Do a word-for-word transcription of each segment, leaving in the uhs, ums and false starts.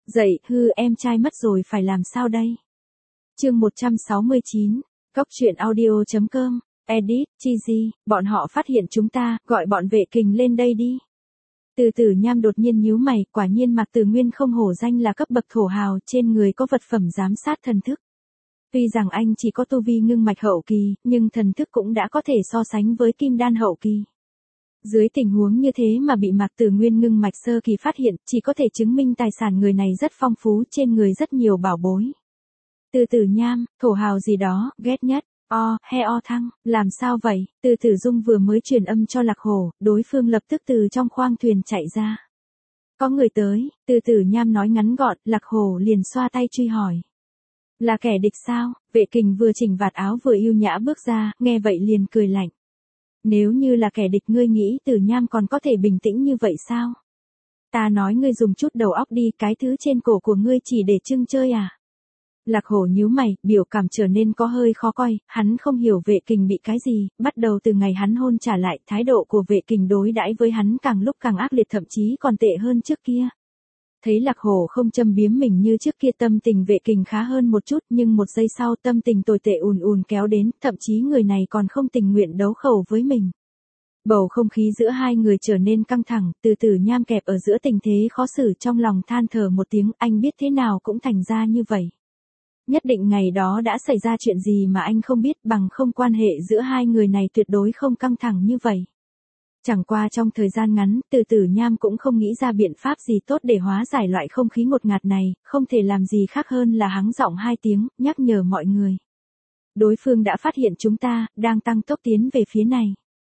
Dậy, hư em trai mất rồi phải làm sao đây? Chương một trăm sáu mươi chín, Cóc truyện audio chấm com, edit, cheesy, bọn họ phát hiện chúng ta, gọi bọn vệ kình lên đây đi. Từ Tử Nham đột nhiên nhíu mày, quả nhiên Mạc Tử Nguyên không hổ danh là cấp bậc thổ hào, trên người có vật phẩm giám sát thần thức. Tuy rằng anh chỉ có tu vi ngưng mạch hậu kỳ, nhưng thần thức cũng đã có thể so sánh với kim đan hậu kỳ. Dưới tình huống như thế mà bị Mạc Tử Nguyên ngưng mạch sơ kỳ phát hiện, chỉ có thể chứng minh tài sản người này rất phong phú, trên người rất nhiều bảo bối. Từ Tử Nham, thổ hào gì đó, ghét nhất, o, he o thăng, làm sao vậy? Từ Tử Dung vừa mới truyền âm cho Lạc Hổ, đối phương lập tức từ trong khoang thuyền chạy ra. Có người tới, Từ Tử Nham nói ngắn gọn, Lạc Hổ liền xoa tay truy hỏi. Là kẻ địch sao? Vệ kình vừa chỉnh vạt áo vừa yêu nhã bước ra, nghe vậy liền cười lạnh. Nếu như là kẻ địch ngươi nghĩ Tử Nham còn có thể bình tĩnh như vậy sao? Ta nói ngươi dùng chút đầu óc đi, cái thứ trên cổ của ngươi chỉ để trưng chơi à? Lạc Hổ nhíu mày, biểu cảm trở nên có hơi khó coi, hắn không hiểu vệ kình bị cái gì, bắt đầu từ ngày hắn hôn trả lại, thái độ của vệ kình đối đãi với hắn càng lúc càng ác liệt, thậm chí còn tệ hơn trước kia. Thấy Lạc Hổ không châm biếm mình như trước kia, tâm tình vệ kình khá hơn một chút, nhưng một giây sau tâm tình tồi tệ ùn ùn kéo đến, thậm chí người này còn không tình nguyện đấu khẩu với mình. Bầu không khí giữa hai người trở nên căng thẳng, Từ Tử Nham kẹp ở giữa tình thế khó xử, trong lòng than thở một tiếng, anh biết thế nào cũng thành ra như vậy. Nhất định ngày đó đã xảy ra chuyện gì mà anh không biết, bằng không quan hệ giữa hai người này tuyệt đối không căng thẳng như vậy. Chẳng qua trong thời gian ngắn, Từ Tử Nham cũng không nghĩ ra biện pháp gì tốt để hóa giải loại không khí ngột ngạt này, không thể làm gì khác hơn là hắng giọng hai tiếng, nhắc nhở mọi người. Đối phương đã phát hiện chúng ta, đang tăng tốc tiến về phía này.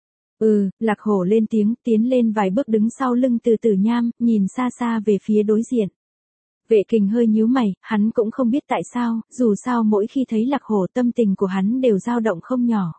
Ừ, Lạc Hổ lên tiếng, tiến lên vài bước đứng sau lưng Từ Tử Nham, nhìn xa xa về phía đối diện. Vệ kình hơi nhíu mày, hắn cũng không biết tại sao, dù sao mỗi khi thấy Lạc Hổ tâm tình của hắn đều dao động không nhỏ.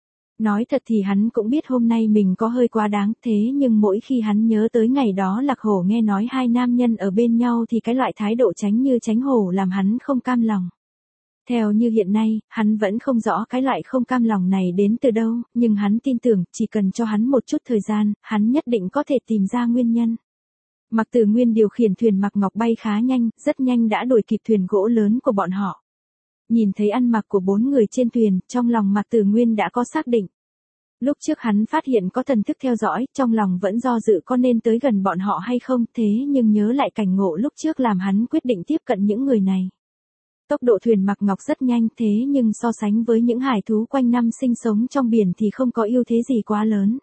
Nói thật thì hắn cũng biết hôm nay mình có hơi quá đáng, thế nhưng mỗi khi hắn nhớ tới ngày đó Lạc Hổ nghe nói hai nam nhân ở bên nhau thì cái loại thái độ tránh như tránh hổ làm hắn không cam lòng. Theo như hiện nay, hắn vẫn không rõ cái loại không cam lòng này đến từ đâu, nhưng hắn tin tưởng chỉ cần cho hắn một chút thời gian, hắn nhất định có thể tìm ra nguyên nhân. Mạc Tử Nguyên điều khiển thuyền Mạc Ngọc bay khá nhanh, rất nhanh đã đuổi kịp thuyền gỗ lớn của bọn họ. Nhìn thấy ăn mặc của bốn người trên thuyền, trong lòng Mạc Tử Nguyên đã có xác định. Lúc trước hắn phát hiện có thần thức theo dõi, trong lòng vẫn do dự có nên tới gần bọn họ hay không, thế nhưng nhớ lại cảnh ngộ lúc trước làm hắn quyết định tiếp cận những người này. Tốc độ thuyền Mạc Ngọc rất nhanh, thế nhưng so sánh với những hải thú quanh năm sinh sống trong biển thì không có ưu thế gì quá lớn.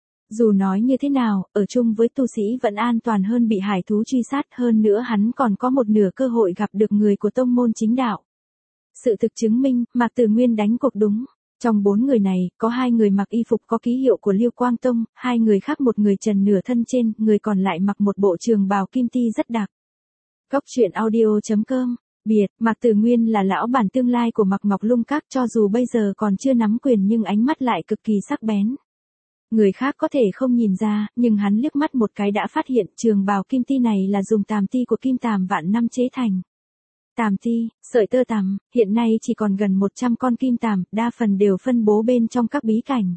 Dù nói như thế nào, ở chung với tu sĩ vẫn an toàn hơn bị hải thú truy sát, hơn nữa hắn còn có một nửa cơ hội gặp được người của tông môn chính đạo. Sự thực chứng minh, Mạc Tử Nguyên đánh cuộc đúng. Trong bốn người này, có hai người mặc y phục có ký hiệu của Liêu Quang Tông, hai người khác một người trần nửa thân trên, người còn lại mặc một bộ trường bào kim ti rất đặc. Cóc truyện audio chấm com, biệt, Mạc Tử Nguyên là lão bản tương lai của Mạc Ngọc Lung Các, cho dù bây giờ còn chưa nắm quyền nhưng ánh mắt lại cực kỳ sắc bén. Người khác có thể không nhìn ra, nhưng hắn liếc mắt một cái đã phát hiện trường bào kim ti này là dùng tàm ti của kim tàm vạn năm chế thành. Tàm ti, sợi tơ tằm, hiện nay chỉ còn gần một trăm con kim tàm, đa phần đều phân bố bên trong các bí cảnh.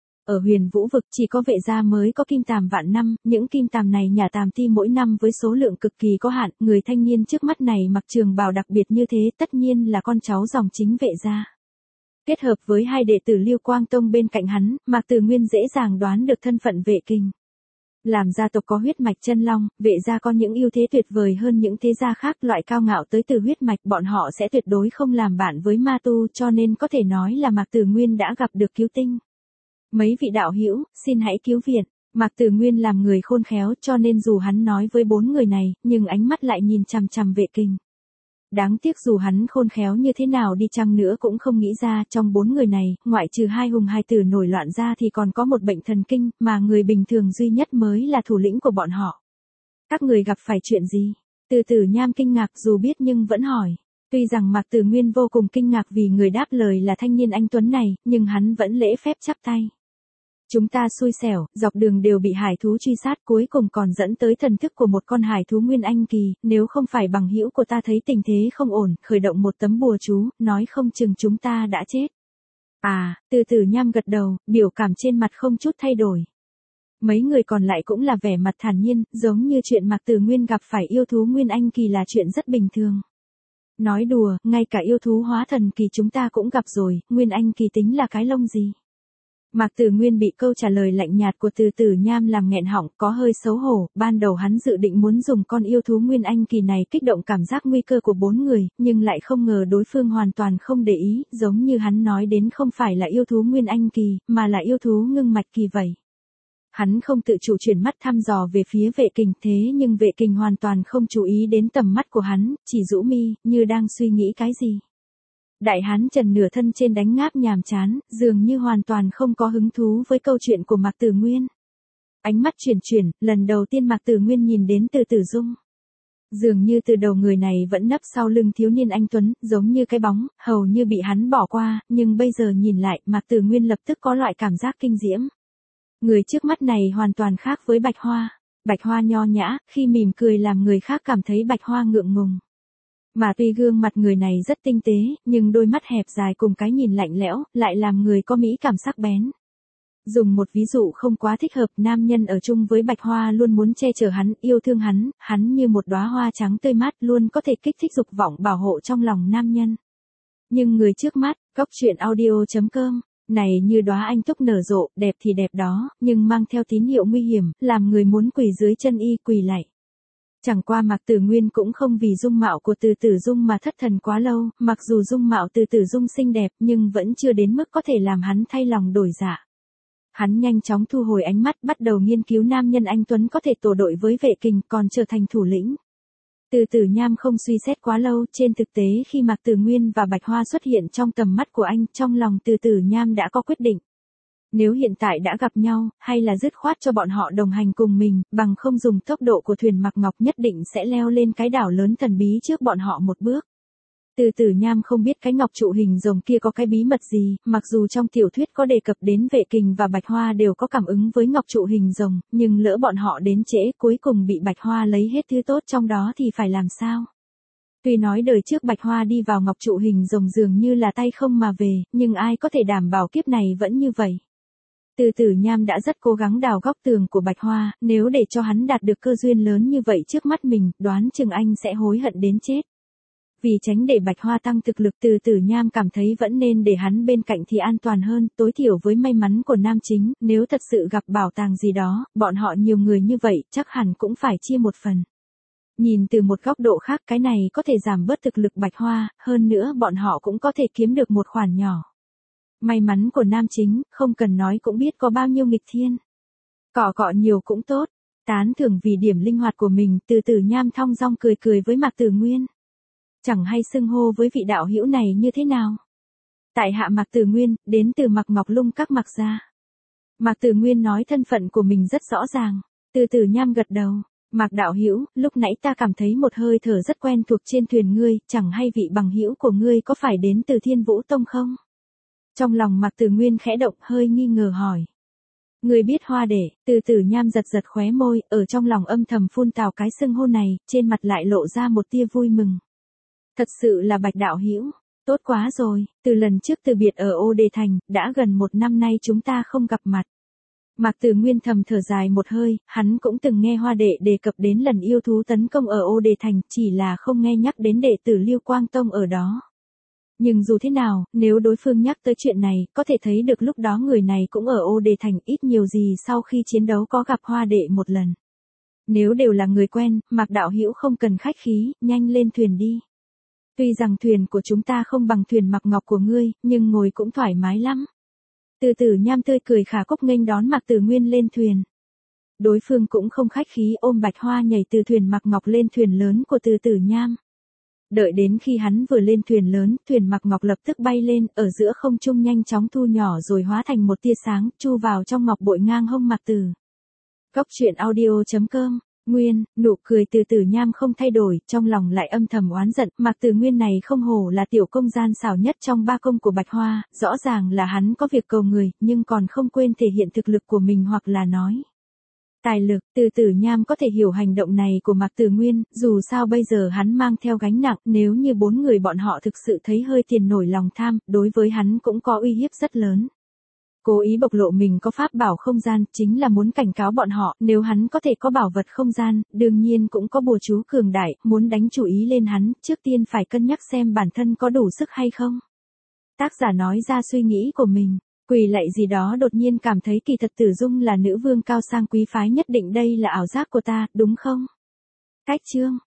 Ở Huyền Vũ vực chỉ có Vệ gia mới có kim tàm vạn năm, những kim tàm này nhả tàm ti mỗi năm với số lượng cực kỳ có hạn, người thanh niên trước mắt này mặc trường bào đặc biệt như thế tất nhiên là con cháu dòng chính Vệ gia. Kết hợp với hai đệ tử Liêu Quang Tông bên cạnh hắn, Mạc Tử Nguyên dễ dàng đoán được thân phận Vệ kình. Làm gia tộc có huyết mạch chân long, Vệ gia có những ưu thế tuyệt vời hơn những thế gia khác, loại cao ngạo tới từ huyết mạch, bọn họ sẽ tuyệt đối không làm bạn với ma tu, cho nên có thể nói là Mạc Tử Nguyên đã gặp được cứu tinh. Mấy vị đạo hữu, xin hãy cứu viện. Mạc Tử Nguyên làm người khôn khéo, cho nên dù hắn nói với bốn người này, nhưng ánh mắt lại nhìn chằm chằm Vệ kình. Đáng tiếc dù hắn khôn khéo như thế nào đi chăng nữa cũng không nghĩ ra, trong bốn người này, ngoại trừ hai hùng hai tử nổi loạn ra thì còn có một bệnh thần kinh, mà người bình thường duy nhất mới là thủ lĩnh của bọn họ. Các người gặp phải chuyện gì? Từ Tử Nham kinh ngạc dù biết nhưng vẫn hỏi. Tuy rằng Mạc Tử Nguyên vô cùng kinh ngạc vì người đáp lời là thanh niên anh tuấn này, nhưng hắn vẫn lễ phép chắp tay. Chúng ta xui xẻo, dọc đường đều bị hải thú truy sát, cuối cùng còn dẫn tới thần thức của một con hải thú nguyên anh kỳ, nếu không phải bằng hữu của ta thấy tình thế không ổn, khởi động một tấm bùa chú, nói không chừng chúng ta đã chết. À, Từ Tử Nham gật đầu, biểu cảm trên mặt không chút thay đổi. Mấy người còn lại cũng là vẻ mặt thản nhiên, giống như chuyện Mạc Tử Nguyên gặp phải yêu thú Nguyên Anh kỳ là chuyện rất bình thường. Nói đùa, ngay cả yêu thú hóa thần kỳ chúng ta cũng gặp rồi, Nguyên Anh kỳ tính là cái lông gì. Mạc Tử Nguyên bị câu trả lời lạnh nhạt của Từ Tử Nham làm nghẹn họng, có hơi xấu hổ, ban đầu hắn dự định muốn dùng con yêu thú Nguyên Anh kỳ này kích động cảm giác nguy cơ của bốn người, nhưng lại không ngờ đối phương hoàn toàn không để ý, giống như hắn nói đến không phải là yêu thú Nguyên Anh kỳ, mà là yêu thú ngưng mạch kỳ vậy. Hắn không tự chủ chuyển mắt thăm dò về phía Vệ Kình, thế nhưng Vệ Kình hoàn toàn không chú ý đến tầm mắt của hắn, chỉ rũ mi, như đang suy nghĩ cái gì. Đại hán trần nửa thân trên đánh ngáp nhàm chán, dường như hoàn toàn không có hứng thú với câu chuyện của Mạc Tử Nguyên. Ánh mắt chuyển chuyển, lần đầu tiên Mạc Tử Nguyên nhìn đến Từ Tử Dung. Dường như từ đầu người này vẫn nấp sau lưng thiếu niên anh tuấn, giống như cái bóng, hầu như bị hắn bỏ qua, nhưng bây giờ nhìn lại, Mạc Tử Nguyên lập tức có loại cảm giác kinh diễm. Người trước mắt này hoàn toàn khác với Bạch Hoa. Bạch Hoa nho nhã, khi mỉm cười làm người khác cảm thấy Bạch Hoa ngượng ngùng. Mà tuy gương mặt người này rất tinh tế, nhưng đôi mắt hẹp dài cùng cái nhìn lạnh lẽo, lại làm người có mỹ cảm sắc bén. Dùng một ví dụ không quá thích hợp, nam nhân ở chung với Bạch Hoa luôn muốn che chở hắn, yêu thương hắn, hắn như một đóa hoa trắng tươi mát luôn có thể kích thích dục vọng bảo hộ trong lòng nam nhân. Nhưng người trước mắt, Cóc Truyện Audio chấm com, này như đóa anh túc nở rộ, đẹp thì đẹp đó, nhưng mang theo tín hiệu nguy hiểm, làm người muốn quỳ dưới chân y quỳ lạy. Chẳng qua Mạc Tử Nguyên cũng không vì dung mạo của Từ Tử Dung mà thất thần quá lâu, mặc dù dung mạo Từ Tử Dung xinh đẹp nhưng vẫn chưa đến mức có thể làm hắn thay lòng đổi dạ. Hắn nhanh chóng thu hồi ánh mắt, bắt đầu nghiên cứu nam nhân anh tuấn có thể tổ đội với Vệ Kình, còn trở thành thủ lĩnh. Từ Tử Nham không suy xét quá lâu, trên thực tế khi Mạc Tử Nguyên và Bạch Hoa xuất hiện trong tầm mắt của anh, trong lòng Từ Tử Nham đã có quyết định. Nếu hiện tại đã gặp nhau, hay là dứt khoát cho bọn họ đồng hành cùng mình, bằng không dùng tốc độ của thuyền Mạc Ngọc nhất định sẽ leo lên cái đảo lớn thần bí trước bọn họ một bước. Từ Tử Nham không biết cái ngọc trụ hình rồng kia có cái bí mật gì, mặc dù trong tiểu thuyết có đề cập đến Vệ Kình và Bạch Hoa đều có cảm ứng với ngọc trụ hình rồng, nhưng lỡ bọn họ đến trễ cuối cùng bị Bạch Hoa lấy hết thứ tốt trong đó thì phải làm sao? Tuy nói đời trước Bạch Hoa đi vào ngọc trụ hình rồng dường như là tay không mà về, nhưng ai có thể đảm bảo kiếp này vẫn như vậy? Từ Tử Nham đã rất cố gắng đào góc tường của Bạch Hoa, nếu để cho hắn đạt được cơ duyên lớn như vậy trước mắt mình, đoán chừng anh sẽ hối hận đến chết. Vì tránh để Bạch Hoa tăng thực lực, Từ Tử Nham cảm thấy vẫn nên để hắn bên cạnh thì an toàn hơn, tối thiểu với may mắn của nam chính, nếu thật sự gặp bảo tàng gì đó, bọn họ nhiều người như vậy, chắc hẳn cũng phải chia một phần. Nhìn từ một góc độ khác, cái này có thể giảm bớt thực lực Bạch Hoa, hơn nữa bọn họ cũng có thể kiếm được một khoản nhỏ. May mắn của nam chính, không cần nói cũng biết có bao nhiêu nghịch thiên. Cọ cọ nhiều cũng tốt, tán thưởng vì điểm linh hoạt của mình, Từ Tử Nham thong dong cười cười với Mạc Tử Nguyên. Chẳng hay xưng hô với vị đạo hữu này như thế nào? Tại hạ Mạc Tử Nguyên, đến từ Mạc Ngọc Lung các Mạc gia. Mạc Tử Nguyên nói thân phận của mình rất rõ ràng. Từ Tử Nham gật đầu. Mạc đạo hữu, lúc nãy ta cảm thấy một hơi thở rất quen thuộc trên thuyền ngươi, chẳng hay vị bằng hữu của ngươi có phải đến từ Thiên Vũ Tông không? Trong lòng Mạc Tử Nguyên khẽ động, hơi nghi ngờ hỏi. Ngươi biết Hoa Đệ? Từ Tử Nham giật giật khóe môi, ở trong lòng âm thầm phun tào cái xưng hô này, trên mặt lại lộ ra một tia vui mừng. Thật sự là Bạch đạo hữu, tốt quá rồi, từ lần trước từ biệt ở Ô Đề Thành, đã gần một năm nay chúng ta không gặp mặt. Mạc Tử Nguyên thầm thở dài một hơi, hắn cũng từng nghe Hoa Đệ đề cập đến lần yêu thú tấn công ở Ô Đề Thành, chỉ là không nghe nhắc đến đệ tử Lưu Quang Tông ở đó. Nhưng dù thế nào, nếu đối phương nhắc tới chuyện này, có thể thấy được lúc đó người này cũng ở Ô Đề Thành, ít nhiều gì sau khi chiến đấu có gặp Hoa Đệ một lần. Nếu đều là người quen, Mạc đạo hữu không cần khách khí, nhanh lên thuyền đi. Tuy rằng thuyền của chúng ta không bằng thuyền Mạc Ngọc của ngươi, nhưng ngồi cũng thoải mái lắm. Từ Tử Nham tươi cười khả cốc nghênh đón Mạc Tử Nguyên lên thuyền. Đối phương cũng không khách khí ôm Bạch Hoa nhảy từ thuyền Mạc Ngọc lên thuyền lớn của Từ Tử Nham. Đợi đến khi hắn vừa lên thuyền lớn, thuyền Mạc Ngọc lập tức bay lên, ở giữa không trung nhanh chóng thu nhỏ rồi hóa thành một tia sáng, chu vào trong ngọc bội ngang hông Mạc Tử. Cóc Truyện Audio chấm com. Nguyên, nụ cười Từ Tử Nham không thay đổi, trong lòng lại âm thầm oán giận, Mạc Tử Nguyên này không hổ là tiểu công gian xảo nhất trong ba công của Bạch Hoa, rõ ràng là hắn có việc cầu người, nhưng còn không quên thể hiện thực lực của mình hoặc là nói. Tài lực, Từ Tử Nham có thể hiểu hành động này của Mạc Tử Nguyên, dù sao bây giờ hắn mang theo gánh nặng, nếu như bốn người bọn họ thực sự thấy hơi tiền nổi lòng tham, đối với hắn cũng có uy hiếp rất lớn. cố ý bộc lộ mình có pháp bảo không gian, chính là muốn cảnh cáo bọn họ, nếu hắn có thể có bảo vật không gian, đương nhiên cũng có bùa chú cường đại, muốn đánh chủ ý lên hắn, trước tiên phải cân nhắc xem bản thân có đủ sức hay không. Tác giả nói ra suy nghĩ của mình, quỳ lạy gì đó đột nhiên cảm thấy kỳ thật Tử Dung là nữ vương cao sang quý phái, nhất định đây là ảo giác của ta, đúng không? Cách chương